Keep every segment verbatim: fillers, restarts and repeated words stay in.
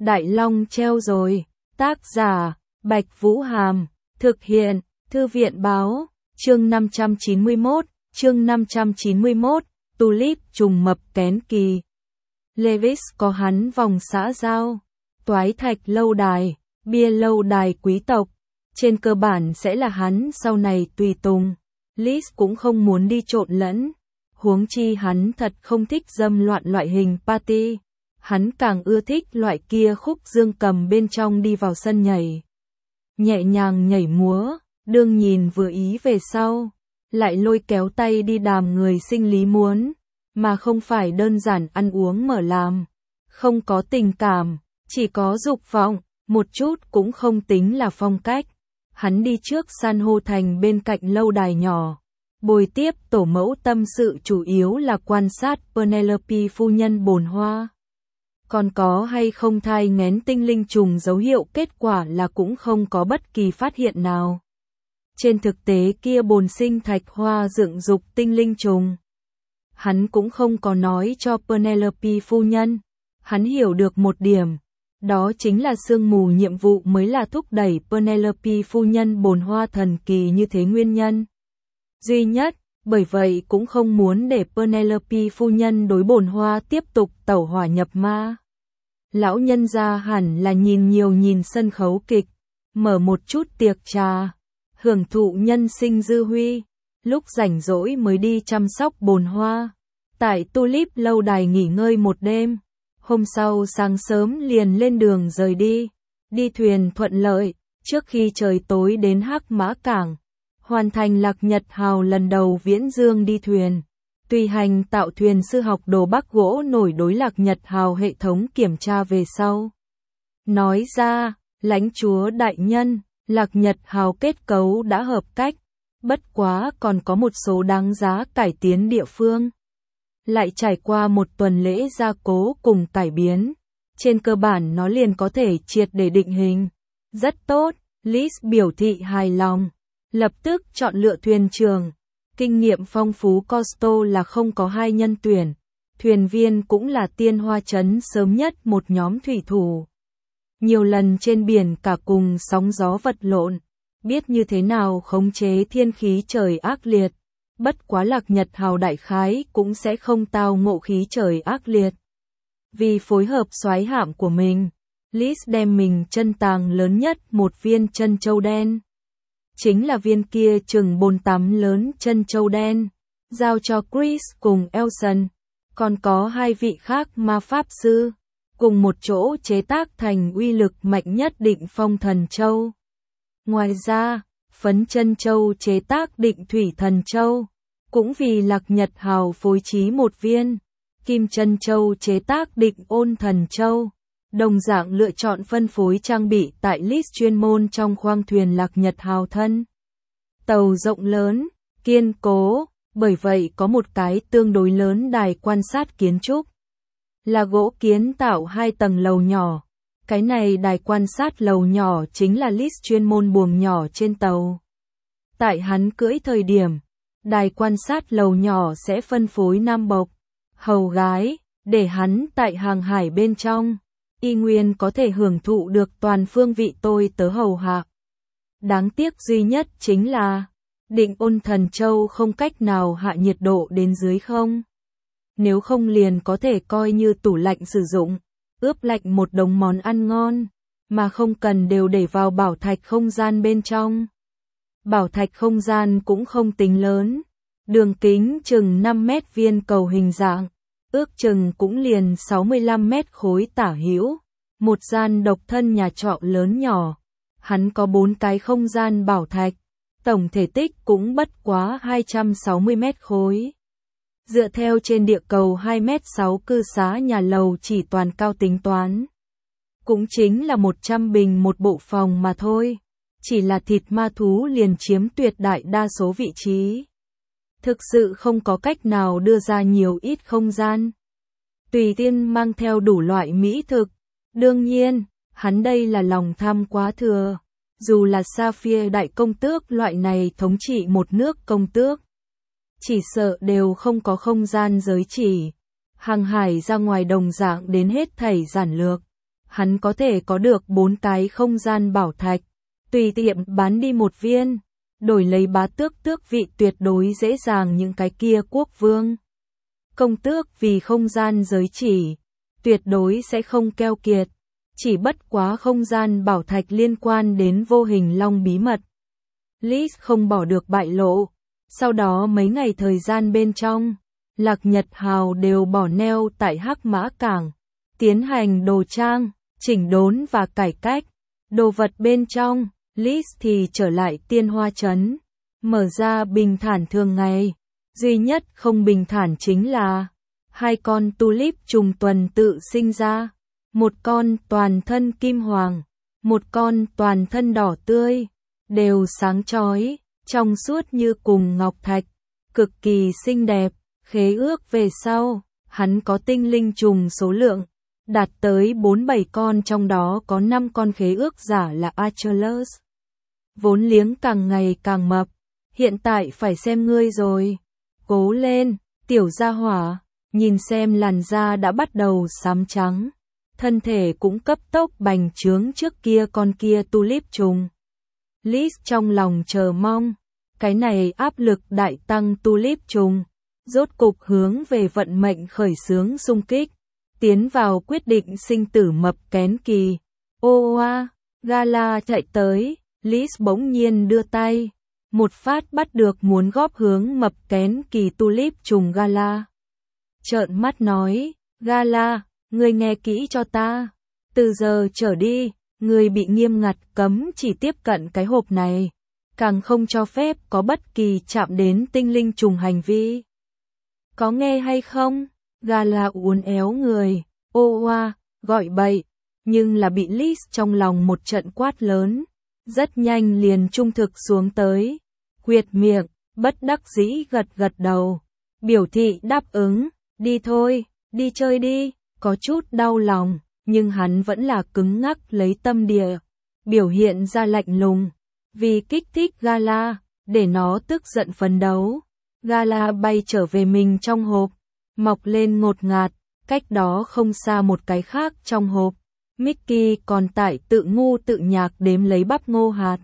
Đại Long treo rồi. Tác giả, Bạch Vũ Hàm. Thực hiện, Thư viện Báo. Chương năm trăm chín mươi mốt, chương năm trăm chín mươi mốt, Tulip trùng mập kén kỳ. Lewis có hắn vòng xã giao, toái thạch lâu đài, bia lâu đài quý tộc. Trên cơ bản sẽ là hắn sau này tùy tùng. Liz cũng không muốn đi trộn lẫn. Huống chi hắn thật không thích dâm loạn loại hình party. Hắn càng ưa thích loại kia khúc dương cầm bên trong đi vào sân nhảy. Nhẹ nhàng nhảy múa, đương nhìn vừa ý về sau. Lại lôi kéo tay đi đàm người sinh lý muốn. Mà không phải đơn giản ăn uống mở làm. Không có tình cảm, chỉ có dục vọng, một chút cũng không tính là phong cách. Hắn đi trước san hô thành bên cạnh lâu đài nhỏ. Bồi tiếp tổ mẫu tâm sự chủ yếu là quan sát Penelope phu nhân bồn hoa. Còn có hay không thai nghén tinh linh trùng dấu hiệu, kết quả là cũng không có bất kỳ phát hiện nào. Trên thực tế kia bồn sinh thạch hoa dựng dục tinh linh trùng. Hắn cũng không có nói cho Penelope phu nhân. Hắn hiểu được một điểm. Đó chính là sương mù nhiệm vụ mới là thúc đẩy Penelope phu nhân bồn hoa thần kỳ như thế nguyên nhân duy nhất, bởi vậy cũng không muốn để Penelope phu nhân đối bồn hoa tiếp tục tẩu hỏa nhập ma. Lão nhân gia hẳn là nhìn nhiều nhìn sân khấu kịch, mở một chút tiệc trà, hưởng thụ nhân sinh dư huy, lúc rảnh rỗi mới đi chăm sóc bồn hoa. Tại Tulip lâu đài nghỉ ngơi một đêm, hôm sau sáng sớm liền lên đường rời đi, đi thuyền thuận lợi, trước khi trời tối đến Hắc Mã Cảng. Hoàn thành Lạc Nhật Hào lần đầu viễn dương đi thuyền. Tùy hành tạo thuyền sư học đồ bắc gỗ nổi đối Lạc Nhật Hào hệ thống kiểm tra về sau. Nói ra, lãnh chúa đại nhân, Lạc Nhật Hào kết cấu đã hợp cách, bất quá còn có một số đáng giá cải tiến địa phương. Lại trải qua một tuần lễ gia cố cùng cải biến, trên cơ bản nó liền có thể triệt để định hình. Rất tốt, Liz biểu thị hài lòng. Lập tức chọn lựa thuyền trưởng. Kinh nghiệm phong phú Costo là không có hai nhân tuyển. Thuyền viên cũng là Tiên Hoa Trấn sớm nhất một nhóm thủy thủ. Nhiều lần trên biển cả cùng sóng gió vật lộn. Biết như thế nào khống chế thiên khí trời ác liệt. Bất quá Lạc Nhật Hào đại khái cũng sẽ không tao ngộ khí trời ác liệt. Vì phối hợp soái hạm của mình, Liz đem mình chân tàng lớn nhất một viên chân châu đen. Chính là viên kia chừng bồn tắm lớn chân châu đen, giao cho Chris cùng Elson, còn có hai vị khác ma pháp sư, cùng một chỗ chế tác thành uy lực mạnh nhất Định Phong Thần Châu. Ngoài ra, phấn chân châu chế tác Định Thủy Thần Châu, cũng vì Lạc Nhật Hào phối trí một viên, kim chân châu chế tác Định Ôn Thần Châu. Đồng dạng lựa chọn phân phối trang bị tại list chuyên môn trong khoang thuyền Lạc Nhật Hào thân. Tàu rộng lớn, kiên cố, bởi vậy có một cái tương đối lớn đài quan sát kiến trúc. Là gỗ kiến tạo hai tầng lầu nhỏ. Cái này đài quan sát lầu nhỏ chính là list chuyên môn buồng nhỏ trên tàu. Tại hắn cưỡi thời điểm, đài quan sát lầu nhỏ sẽ phân phối nam bộc, hầu gái, để hắn tại hàng hải bên trong. Y nguyên có thể hưởng thụ được toàn phương vị tôi tớ hầu hạ. Đáng tiếc duy nhất chính là Định Ôn Thần Châu không cách nào hạ nhiệt độ đến dưới không. Nếu không liền có thể coi như tủ lạnh sử dụng, ướp lạnh một đống món ăn ngon, mà không cần đều để vào bảo thạch không gian bên trong. Bảo thạch không gian cũng không tính lớn, đường kính chừng năm mét, viên cầu hình dạng. Ước chừng cũng liền sáu mươi lăm mét khối tả hữu, một gian độc thân nhà trọ lớn nhỏ. Hắn có bốn cái không gian bảo thạch, tổng thể tích cũng bất quá hai trăm sáu mươi mét khối. Dựa theo trên địa cầu hai mét sáu cư xá nhà lầu chỉ toàn cao tính toán, cũng chính là một trăm bình một bộ phòng mà thôi. Chỉ là thịt ma thú liền chiếm tuyệt đại đa số vị trí. Thực sự không có cách nào đưa ra nhiều ít không gian. Tùy tiên mang theo đủ loại mỹ thực. Đương nhiên, hắn đây là lòng tham quá thừa. Dù là Sapphire đại công tước loại này thống trị một nước công tước, chỉ sợ đều không có không gian giới chỉ. Hàng hải ra ngoài đồng dạng đến hết thảy giản lược. hắn có thể có được bốn cái không gian bảo thạch, tùy tiện bán đi một viên, đổi lấy bá tước tước vị tuyệt đối dễ dàng những cái kia quốc vương. Công tước vì không gian giới chỉ, tuyệt đối sẽ không keo kiệt, chỉ bất quá không gian bảo thạch liên quan đến vô hình long bí mật. Liz không bỏ được bại lộ, sau đó mấy ngày thời gian bên trong, Lạc Nhật Hào đều bỏ neo tại Hắc Mã Cảng, tiến hành đồ trang, chỉnh đốn và cải cách. Đồ vật bên trong, Liz thì trở lại Tiên Hoa Trấn, mở ra bình thản thường ngày. Duy nhất không bình thản chính là hai con tulip trùng tuần tự sinh ra, một con toàn thân kim hoàng, một con toàn thân đỏ tươi, đều sáng chói, trong suốt như cùng ngọc thạch, cực kỳ xinh đẹp. Khế ước về sau, hắn có tinh linh trùng số lượng đạt tới bốn bảy con, trong đó có năm con khế ước giả là Achilles. Vốn liếng càng ngày càng mập, hiện tại phải xem ngươi rồi. Cố lên, tiểu gia hỏa, nhìn xem làn da đã bắt đầu xám trắng, thân thể cũng cấp tốc bành trướng trước kia con kia tulip trùng. Liz trong lòng chờ mong, cái này áp lực đại tăng tulip trùng, rốt cục hướng về vận mệnh khởi xướng xung kích, tiến vào quyết định sinh tử mập kén kỳ. Ô oa, Gala chạy tới, Liz bỗng nhiên đưa tay, một phát bắt được muốn góp hướng mập kén kỳ tulip trùng Gala. Trợn mắt nói, Gala, ngươi nghe kỹ cho ta, từ giờ trở đi, ngươi bị nghiêm ngặt cấm chỉ tiếp cận cái hộp này, càng không cho phép có bất kỳ chạm đến tinh linh trùng hành vi. Có nghe hay không? Gala uốn éo người, ô oa, gọi bậy, nhưng là bị Liz trong lòng một trận quát lớn, rất nhanh liền trung thực xuống tới, quyệt miệng, bất đắc dĩ gật gật đầu, biểu thị đáp ứng, đi thôi, đi chơi đi, có chút đau lòng, nhưng hắn vẫn là cứng ngắc lấy tâm địa, biểu hiện ra lạnh lùng, vì kích thích Gala, để nó tức giận phấn đấu. Gala bay trở về mình trong hộp, mọc lên ngột ngạt, cách đó không xa một cái khác trong hộp. Mickey còn tại tự ngu tự nhạc đếm lấy bắp ngô hạt.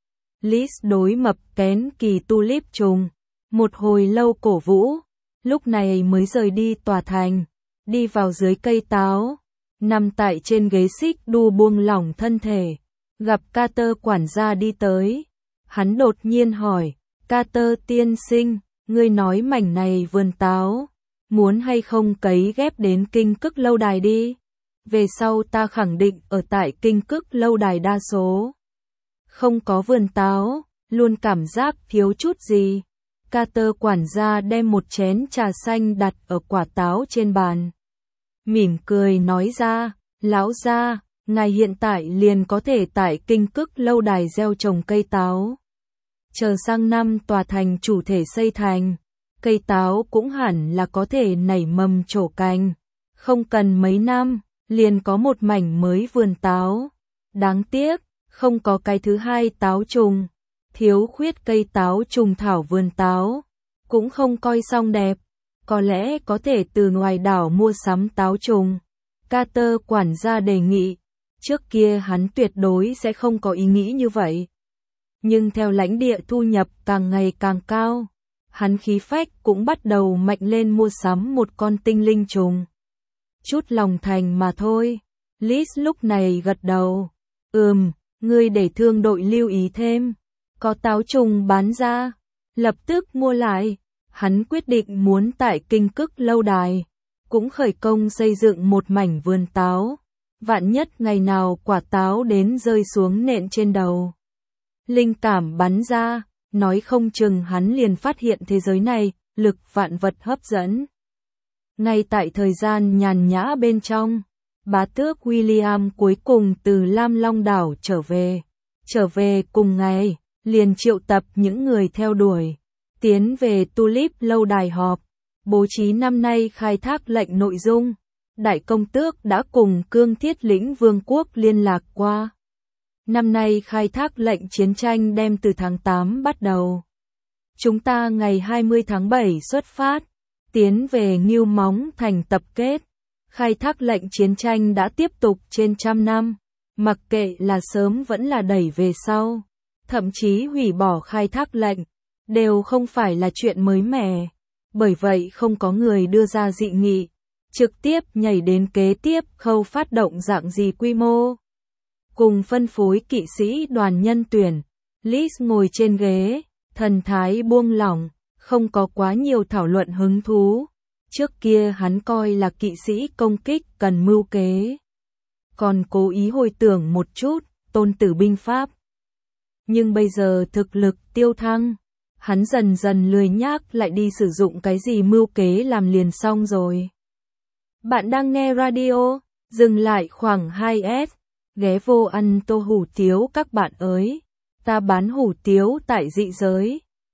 Liz đối mập kén kỳ tulip trùng, một hồi lâu cổ vũ, lúc này mới rời đi tòa thành, đi vào dưới cây táo, nằm tại trên ghế xích đu buông lỏng thân thể, gặp Carter quản gia đi tới. Hắn đột nhiên hỏi, Carter tiên sinh, ngươi nói mảnh này vườn táo, muốn hay không cấy ghép đến Kinh Cức lâu đài đi? Về sau ta khẳng định ở tại Kinh Cức lâu đài đa số không có vườn táo, luôn cảm giác thiếu chút gì. Carter quản gia đem một chén trà xanh đặt ở quả táo trên bàn, mỉm cười nói ra, lão gia, ngài hiện tại liền có thể tại Kinh Cức lâu đài gieo trồng cây táo. Chờ sang năm tòa thành chủ thể xây thành, cây táo cũng hẳn là có thể nảy mầm trổ cành, không cần mấy năm, liền có một mảnh mới vườn táo. Đáng tiếc, không có cái thứ hai táo trùng, thiếu khuyết cây táo trùng thảo vườn táo, cũng không coi xong đẹp, có lẽ có thể từ ngoài đảo mua sắm táo trùng. Carter quản gia đề nghị, trước kia hắn tuyệt đối sẽ không có ý nghĩ như vậy. Nhưng theo lãnh địa thu nhập càng ngày càng cao, hắn khí phách cũng bắt đầu mạnh lên mua sắm một con tinh linh trùng. Chút lòng thành mà thôi. Liz lúc này gật đầu. Ừm, ngươi để thương đội lưu ý thêm. Có táo trùng bán ra, lập tức mua lại. Hắn quyết định muốn tại Kinh Cức lâu đài, cũng khởi công xây dựng một mảnh vườn táo. Vạn nhất ngày nào quả táo đến rơi xuống nện trên đầu. Linh cảm bắn ra, nói không chừng hắn liền phát hiện thế giới này, lực vạn vật hấp dẫn. Ngay tại thời gian nhàn nhã bên trong, bá tước William cuối cùng từ Lam Long đảo trở về. Trở về cùng ngày, liền triệu tập những người theo đuổi, tiến về Tulip lâu đài họp, bố trí năm nay khai thác lệnh nội dung. Đại công tước đã cùng Cương Thiết lĩnh vương quốc liên lạc qua. Năm nay khai thác lệnh chiến tranh đem từ tháng tám bắt đầu. Chúng ta ngày hai mươi tháng bảy xuất phát, tiến về Ngưu Móng thành tập kết. Khai thác lệnh chiến tranh đã tiếp tục trên trăm năm, mặc kệ là sớm vẫn là đẩy về sau, thậm chí hủy bỏ khai thác lệnh, đều không phải là chuyện mới mẻ. Bởi vậy không có người đưa ra dị nghị, trực tiếp nhảy đến kế tiếp khâu phát động dạng gì quy mô. Cùng phân phối kỵ sĩ đoàn nhân tuyển, Liz ngồi trên ghế, thần thái buông lỏng, không có quá nhiều thảo luận hứng thú. Trước kia hắn coi là kỵ sĩ công kích cần mưu kế. Còn cố ý hồi tưởng một chút, tôn tử binh pháp. Nhưng bây giờ thực lực tiêu thăng, hắn dần dần lười nhác lại đi sử dụng cái gì mưu kế làm liền xong rồi. Bạn đang nghe radio, dừng lại khoảng hai S, ghé vô ăn tô hủ tiếu các bạn ơi. Ta bán hủ tiếu tại dị giới.